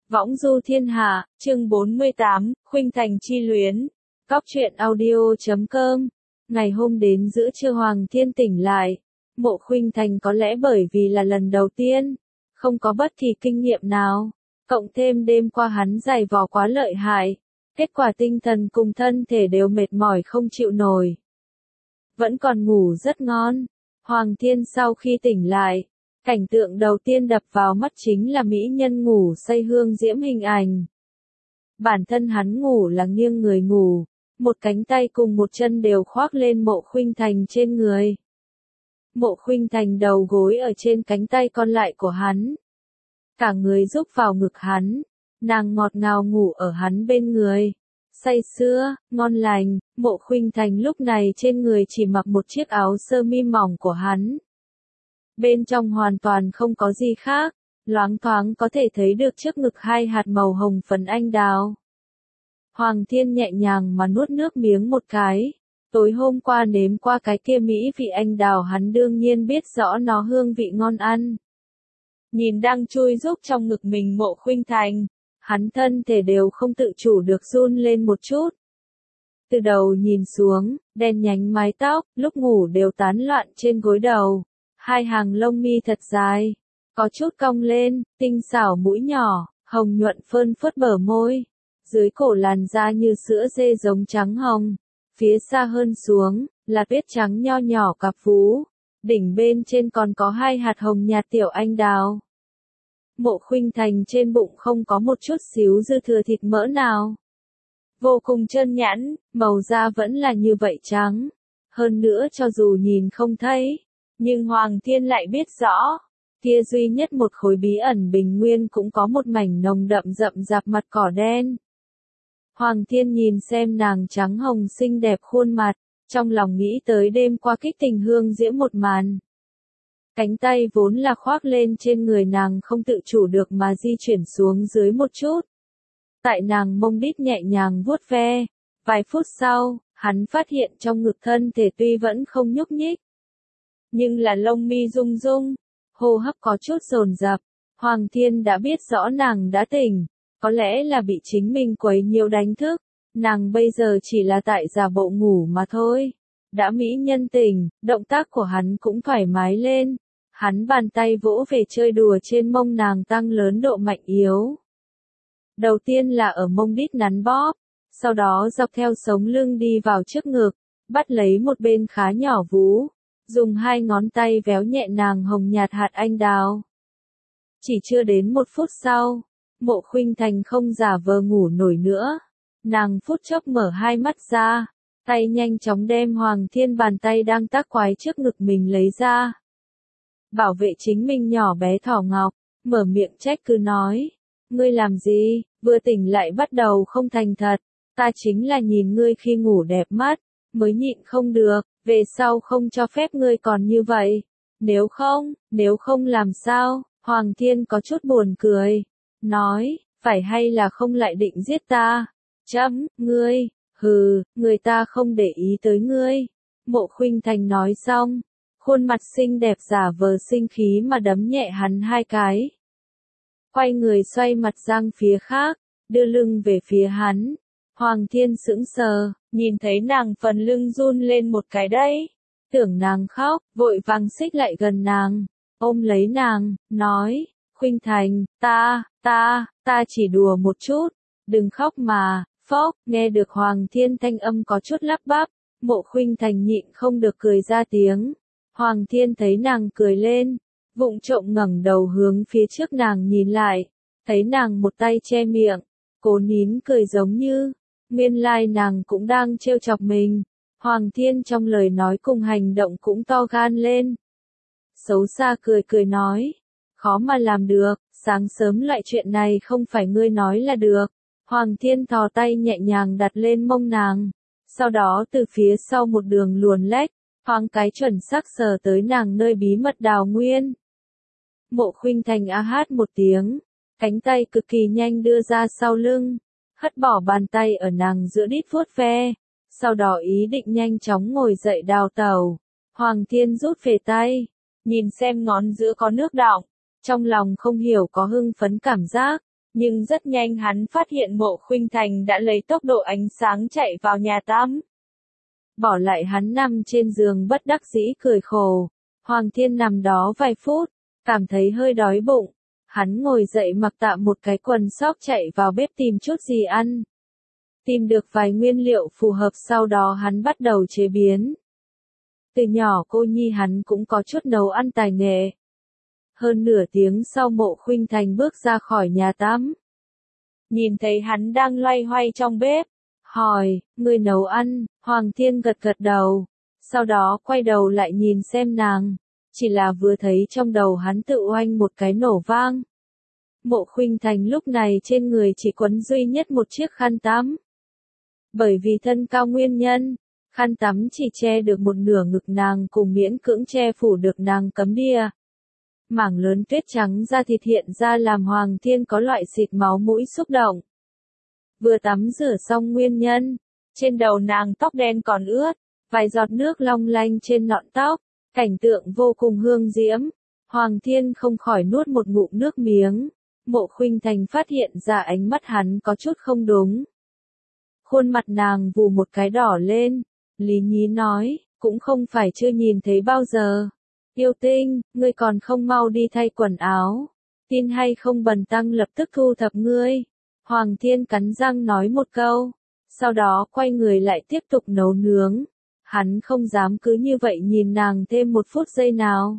Võng du thiên hạ, chương 48, khuynh thành chi luyến. Góc truyện audio.com. Ngày hôm đến giữa trưa Hoàng Thiên tỉnh lại. Mộ Khuynh Thành có lẽ bởi vì là lần đầu tiên, không có bất kỳ kinh nghiệm nào, cộng thêm đêm qua hắn giày vò quá lợi hại, kết quả tinh thần cùng thân thể đều mệt mỏi không chịu nổi. Vẫn còn ngủ rất ngon. Hoàng Thiên sau khi tỉnh lại, cảnh tượng đầu tiên đập vào mắt chính là mỹ nhân ngủ say hương diễm hình ảnh. Bản thân hắn ngủ là nghiêng người ngủ, một cánh tay cùng một chân đều khoác lên Mộ Khuynh Thành trên người. Mộ Khuynh Thành đầu gối ở trên cánh tay còn lại của hắn. Cả người rúc vào ngực hắn, nàng ngọt ngào ngủ ở hắn bên người. Say sưa, ngon lành, Mộ Khuynh Thành lúc này trên người chỉ mặc một chiếc áo sơ mi mỏng của hắn. Bên trong hoàn toàn không có gì khác, loáng thoáng có thể thấy được trước ngực hai hạt màu hồng phấn anh đào. Hoàng Thiên nhẹ nhàng mà nuốt nước miếng một cái. Tối hôm qua nếm qua cái kia mỹ vị anh đào hắn đương nhiên biết rõ nó hương vị ngon ăn. Nhìn đang chui rúc trong ngực mình Mộ Khuynh Thành, hắn thân thể đều không tự chủ được run lên một chút. Từ đầu nhìn xuống, đen nhánh mái tóc, lúc ngủ đều tán loạn trên gối đầu. Hai hàng lông mi thật dài, có chút cong lên, tinh xảo mũi nhỏ, hồng nhuận phơn phớt bờ môi. Dưới cổ làn da như sữa dê giống trắng hồng. Phía xa hơn xuống, là tuyết trắng nho nhỏ cặp vú. Đỉnh bên trên còn có hai hạt hồng nhạt tiểu anh đào. Mộ Khuynh Thành trên bụng không có một chút xíu dư thừa thịt mỡ nào. Vô cùng trơn nhẵn, màu da vẫn là như vậy trắng. Hơn nữa cho dù nhìn không thấy, nhưng Hoàng Thiên lại biết rõ, kia duy nhất một khối bí ẩn bình nguyên cũng có một mảnh nồng đậm rậm rạp mặt cỏ đen. Hoàng Thiên nhìn xem nàng trắng hồng xinh đẹp khuôn mặt, trong lòng nghĩ tới đêm qua kích tình hương diễm một màn. Cánh tay vốn là khoác lên trên người nàng không tự chủ được mà di chuyển xuống dưới một chút. Tại nàng mông đít nhẹ nhàng vuốt ve, vài phút sau, hắn phát hiện trong ngực thân thể tuy vẫn không nhúc nhích, nhưng là lông mi rung rung, hô hấp có chút dồn dập. Hoàng Thiên đã biết rõ nàng đã tỉnh, có lẽ là bị chính mình quấy nhiều đánh thức, nàng bây giờ chỉ là tại giả bộ ngủ mà thôi. Đã mỹ nhân tỉnh, động tác của hắn cũng thoải mái lên, hắn bàn tay vỗ về chơi đùa trên mông nàng tăng lớn độ mạnh yếu. Đầu tiên là ở mông đít nắn bóp, sau đó dọc theo sống lưng đi vào trước ngực, bắt lấy một bên khá nhỏ vú. Dùng hai ngón tay véo nhẹ nàng hồng nhạt hạt anh đào. Chỉ chưa đến một phút sau, Mộ Khuynh Thành không giả vờ ngủ nổi nữa. Nàng phút chốc mở hai mắt ra, tay nhanh chóng đem Hoàng Thiên bàn tay đang tác quái trước ngực mình lấy ra. Bảo vệ chính mình nhỏ bé thỏ ngọc, mở miệng trách cứ nói. Ngươi làm gì, vừa tỉnh lại bắt đầu không thành thật, ta chính là nhìn ngươi khi ngủ đẹp mắt, mới nhịn không được. Về sau không cho phép ngươi còn như vậy. Nếu không làm sao? Hoàng Thiên có chút buồn cười. Nói, phải hay là không lại định giết ta? Ngươi, người ta không để ý tới ngươi. Mộ Khuynh Thành nói xong, khuôn mặt xinh đẹp giả vờ sinh khí mà đấm nhẹ hắn hai cái. Quay người xoay mặt sang phía khác, đưa lưng về phía hắn. Hoàng Thiên sững sờ, nhìn thấy nàng phần lưng run lên một cái đấy. Tưởng nàng khóc, vội vàng xích lại gần nàng, ôm lấy nàng, nói, Khuynh Thành, ta chỉ đùa một chút, đừng khóc mà, phốc, nghe được Hoàng Thiên thanh âm có chút lắp bắp, Mộ Khuynh Thành nhịn không được cười ra tiếng. Hoàng Thiên thấy nàng cười lên, vụng trộm ngẩng đầu hướng phía trước nàng nhìn lại, thấy nàng một tay che miệng, cố nín cười giống như nguyên lai nàng cũng đang trêu chọc mình. Hoàng Thiên trong lời nói cùng hành động cũng to gan lên. Xấu xa cười nói, khó mà làm được, sáng sớm loại chuyện này không phải ngươi nói là được. Hoàng Thiên thò tay nhẹ nhàng đặt lên mông nàng, sau đó từ phía sau một đường luồn lách, thoáng cái chuẩn xác sờ tới nàng nơi bí mật đào nguyên. Mộ Khuynh Thành a hát một tiếng, cánh tay cực kỳ nhanh đưa ra sau lưng. Hất bỏ bàn tay ở nàng giữa đít vuốt ve, sau đó ý định nhanh chóng ngồi dậy đào tẩu. Hoàng Thiên rút về tay, nhìn xem ngón giữa có nước đọng, trong lòng không hiểu có hưng phấn cảm giác, Nhưng rất nhanh hắn phát hiện Mộ Khuynh Thành đã lấy tốc độ ánh sáng chạy vào nhà tắm. Bỏ lại hắn nằm trên giường bất đắc dĩ cười khổ. Hoàng Thiên nằm đó vài phút, cảm thấy hơi đói bụng. Hắn ngồi dậy mặc tạm một cái quần sóc chạy vào bếp tìm chút gì ăn. Tìm được vài nguyên liệu phù hợp sau đó hắn bắt đầu chế biến. Từ nhỏ cô nhi hắn cũng có chút nấu ăn tài nghệ. Hơn nửa tiếng sau Mộ Khuynh Thành bước ra khỏi nhà tắm. Nhìn thấy hắn đang loay hoay trong bếp. Hỏi, ngươi nấu ăn, Hoàng Thiên gật gật đầu. Sau đó quay đầu lại nhìn xem nàng. Chỉ là vừa thấy trong đầu hắn tự oanh một cái nổ vang. Mộ Khuynh Thành lúc này trên người chỉ quấn duy nhất một chiếc khăn tắm. Bởi vì thân cao nguyên nhân, khăn tắm chỉ che được một nửa ngực nàng cùng miễn cưỡng che phủ được nàng cấm đia. Mảng lớn tuyết trắng da thịt hiện ra làm Hoàng Thiên có loại xịt máu mũi xúc động. Vừa tắm rửa xong nguyên nhân, trên đầu nàng tóc đen còn ướt, vài giọt nước long lanh trên lọn tóc, cảnh tượng vô cùng hương diễm. Hoàng Thiên không khỏi nuốt một ngụm nước miếng. Mộ Khuynh Thành phát hiện ra ánh mắt hắn có chút không đúng. Khuôn mặt nàng vù một cái đỏ lên, lý nhí nói, cũng không phải chưa nhìn thấy bao giờ. Yêu Tinh, ngươi còn không mau đi thay quần áo. Tin hay không bần tăng lập tức thu thập ngươi. Hoàng Thiên cắn răng nói một câu. Sau đó quay người lại tiếp tục nấu nướng. Hắn không dám cứ như vậy nhìn nàng thêm một phút giây nào.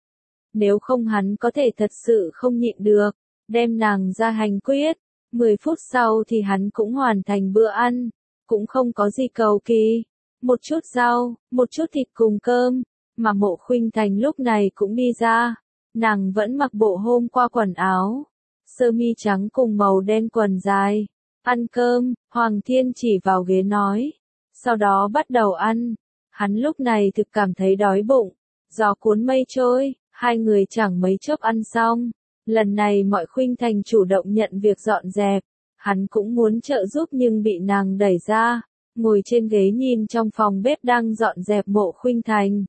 Nếu không hắn có thể thật sự không nhịn được. Đem nàng ra hành quyết. 10 phút sau thì hắn cũng hoàn thành bữa ăn. Cũng không có gì cầu kỳ. Một chút rau, một chút thịt cùng cơm. Mà Mộ Khuynh Thành lúc này cũng đi ra. Nàng vẫn mặc bộ hôm qua quần áo. Sơ mi trắng cùng màu đen quần dài. Ăn cơm, Hoàng Thiên chỉ vào ghế nói. Sau đó bắt đầu ăn. Hắn lúc này thực cảm thấy đói bụng. Gió cuốn mây trôi, hai người chẳng mấy chốc ăn xong. Lần này mọi Khuynh Thành chủ động nhận việc dọn dẹp. Hắn cũng muốn trợ giúp nhưng bị nàng đẩy ra. Ngồi trên ghế nhìn trong phòng bếp đang dọn dẹp Mộ Khuynh Thành.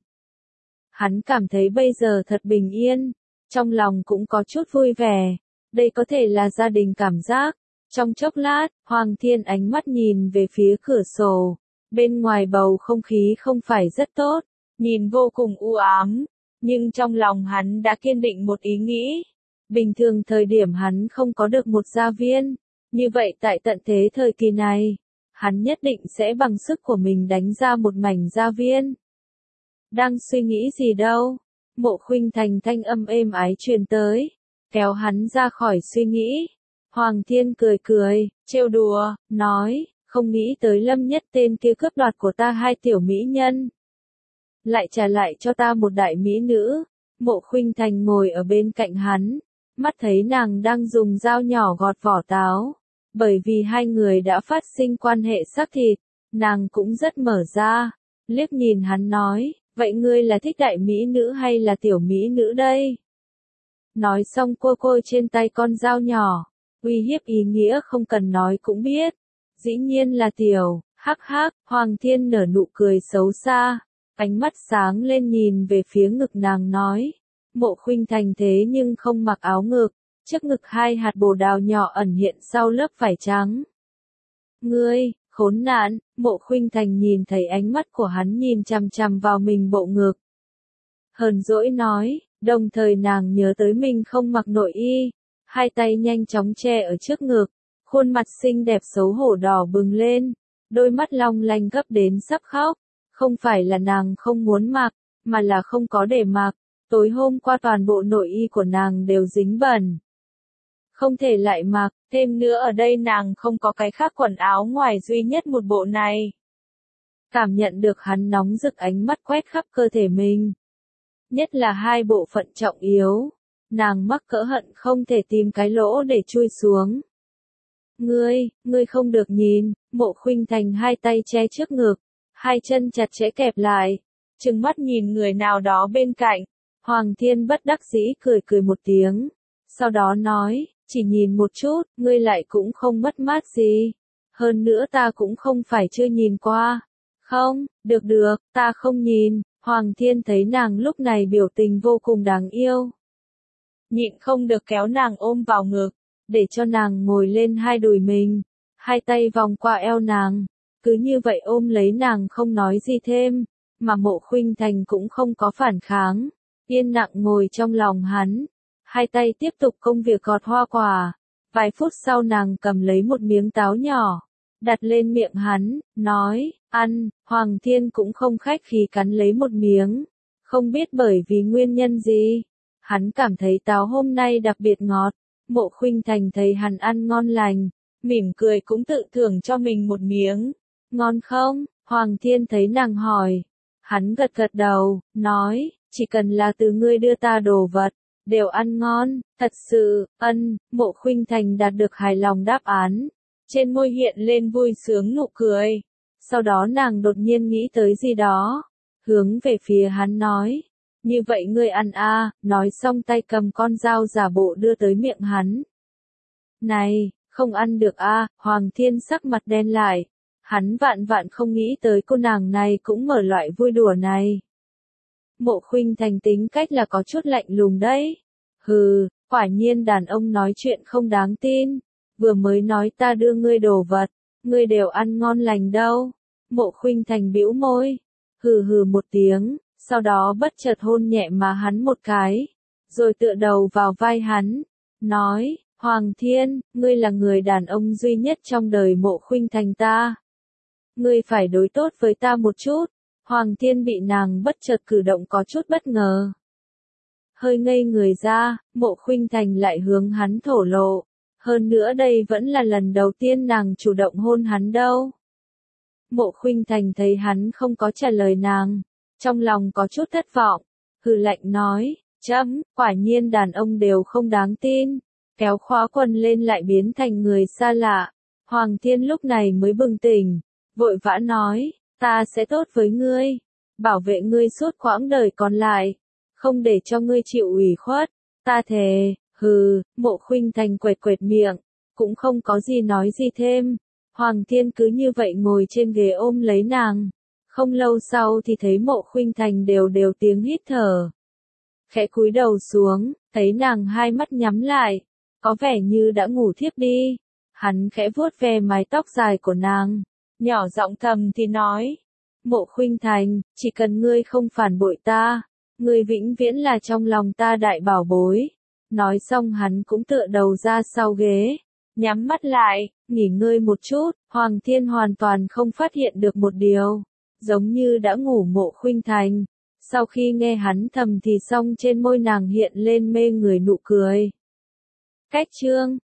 Hắn cảm thấy bây giờ thật bình yên. Trong lòng cũng có chút vui vẻ. Đây có thể là gia đình cảm giác. Trong chốc lát, Hoàng Thiên ánh mắt nhìn về phía cửa sổ. Bên ngoài bầu không khí không phải rất tốt. Nhìn vô cùng u ám. Nhưng trong lòng hắn đã kiên định một ý nghĩ. Bình thường thời điểm hắn không có được một gia viên. Như vậy tại tận thế thời kỳ này, hắn nhất định sẽ bằng sức của mình đánh ra một mảnh gia viên. Đang suy nghĩ gì đâu? Mộ Khuynh Thành thanh âm êm ái truyền tới, kéo hắn ra khỏi suy nghĩ. Hoàng Thiên cười cười, trêu đùa, nói, không nghĩ tới Lâm Nhất tên kia cướp đoạt của ta hai tiểu mỹ nhân. Lại trả lại cho ta một đại mỹ nữ. Mộ Khuynh Thành ngồi ở bên cạnh hắn, mắt thấy nàng đang dùng dao nhỏ gọt vỏ táo. Bởi vì hai người đã phát sinh quan hệ xác thịt, nàng cũng rất mở ra, liếc nhìn hắn nói, vậy ngươi là thích đại mỹ nữ hay là tiểu mỹ nữ đây? Nói xong cô côi trên tay con dao nhỏ, uy hiếp ý nghĩa không cần nói cũng biết. Dĩ nhiên là tiểu, hắc hắc, Hoàng Thiên nở nụ cười xấu xa, ánh mắt sáng lên nhìn về phía ngực nàng nói. Mộ Khuynh Thành thế nhưng không mặc áo ngực, trước ngực hai hạt bồ đào nhỏ ẩn hiện sau lớp vải trắng. Ngươi, khốn nạn, Mộ Khuynh Thành nhìn thấy ánh mắt của hắn nhìn chằm chằm vào mình bộ ngực. Hờn dỗi nói, đồng thời nàng nhớ tới mình không mặc nội y, hai tay nhanh chóng che ở trước ngực, khuôn mặt xinh đẹp xấu hổ đỏ bừng lên, đôi mắt long lanh gấp đến sắp khóc, không phải là nàng không muốn mặc, mà là không có để mặc, tối hôm qua toàn bộ nội y của nàng đều dính bẩn. Không thể lại mặc, thêm nữa ở đây nàng không có cái khác quần áo ngoài duy nhất một bộ này. Cảm nhận được hắn nóng rực ánh mắt quét khắp cơ thể mình. Nhất là hai bộ phận trọng yếu. Nàng mắc cỡ hận không thể tìm cái lỗ để chui xuống. Ngươi không được nhìn, Mộ Khuynh Thành hai tay che trước ngực, hai chân chặt chẽ kẹp lại, trừng mắt nhìn người nào đó bên cạnh. Hoàng Thiên bất đắc dĩ cười cười một tiếng, sau đó nói, chỉ nhìn một chút, ngươi lại cũng không mất mát gì. Hơn nữa ta cũng không phải chưa nhìn qua. Không, được, ta không nhìn. Hoàng Thiên thấy nàng lúc này biểu tình vô cùng đáng yêu. Nhịn không được kéo nàng ôm vào ngực, để cho nàng ngồi lên hai đùi mình, hai tay vòng qua eo nàng, cứ như vậy ôm lấy nàng không nói gì thêm, mà Mộ Khuynh Thành cũng không có phản kháng, yên lặng ngồi trong lòng hắn, hai tay tiếp tục công việc gọt hoa quả. Vài phút sau nàng cầm lấy một miếng táo nhỏ, đặt lên miệng hắn, nói, ăn, Hoàng Thiên cũng không khách khí cắn lấy một miếng, không biết bởi vì nguyên nhân gì, hắn cảm thấy táo hôm nay đặc biệt ngọt, Mộ Khuynh Thành thấy hắn ăn ngon lành, mỉm cười cũng tự thưởng cho mình một miếng, ngon không? Hoàng Thiên thấy nàng hỏi, hắn gật gật đầu, nói, chỉ cần là từ ngươi đưa ta đồ vật, đều ăn ngon, thật sự, Mộ Khuynh Thành đạt được hài lòng đáp án, trên môi hiện lên vui sướng nụ cười, sau đó nàng đột nhiên nghĩ tới gì đó, hướng về phía hắn nói, như vậy ngươi ăn a, nói xong tay cầm con dao giả bộ đưa tới miệng hắn. Này, không ăn được a, Hoàng Thiên sắc mặt đen lại, hắn vạn vạn không nghĩ tới cô nàng này cũng mở loại vui đùa này. Mộ Khuynh Thành tính cách là có chút lạnh lùng đấy. Hừ, quả nhiên đàn ông nói chuyện không đáng tin. Vừa mới nói ta đưa ngươi đồ vật, ngươi đều ăn ngon lành đâu. Mộ Khuynh Thành bĩu môi, hừ hừ một tiếng, sau đó bất chợt hôn nhẹ má hắn một cái, rồi tựa đầu vào vai hắn, nói, Hoàng Thiên, ngươi là người đàn ông duy nhất trong đời Mộ Khuynh Thành ta. Ngươi phải đối tốt với ta một chút. Hoàng Thiên bị nàng bất chợt cử động có chút bất ngờ. Hơi ngây người ra, Mộ Khuynh Thành lại hướng hắn thổ lộ. Hơn nữa đây vẫn là lần đầu tiên nàng chủ động hôn hắn đâu. Mộ Khuynh Thành thấy hắn không có trả lời nàng, trong lòng có chút thất vọng, hừ lạnh nói, quả nhiên đàn ông đều không đáng tin, kéo khóa quần lên lại biến thành người xa lạ. Hoàng Thiên lúc này mới bừng tỉnh, vội vã nói, ta sẽ tốt với ngươi, bảo vệ ngươi suốt quãng đời còn lại, không để cho ngươi chịu ủy khuất, ta thề. Hừ, Mộ Khuynh Thành quệt quệt miệng, cũng không có gì nói gì thêm. Hoàng Thiên cứ như vậy ngồi trên ghế ôm lấy nàng. Không lâu sau thì thấy Mộ Khuynh Thành đều đều tiếng hít thở. Khẽ cúi đầu xuống, thấy nàng hai mắt nhắm lại, có vẻ như đã ngủ thiếp đi. Hắn khẽ vuốt ve mái tóc dài của nàng, nhỏ giọng thầm thì nói, Mộ Khuynh Thành, chỉ cần ngươi không phản bội ta, ngươi vĩnh viễn là trong lòng ta đại bảo bối. Nói xong hắn cũng tựa đầu ra sau ghế, nhắm mắt lại, nghỉ ngơi một chút. Hoàng Thiên hoàn toàn không phát hiện được một điều, giống như đã ngủ Mộ Khuynh Thành. Sau khi nghe hắn thầm thì xong trên môi nàng hiện lên mê người nụ cười. Cách chương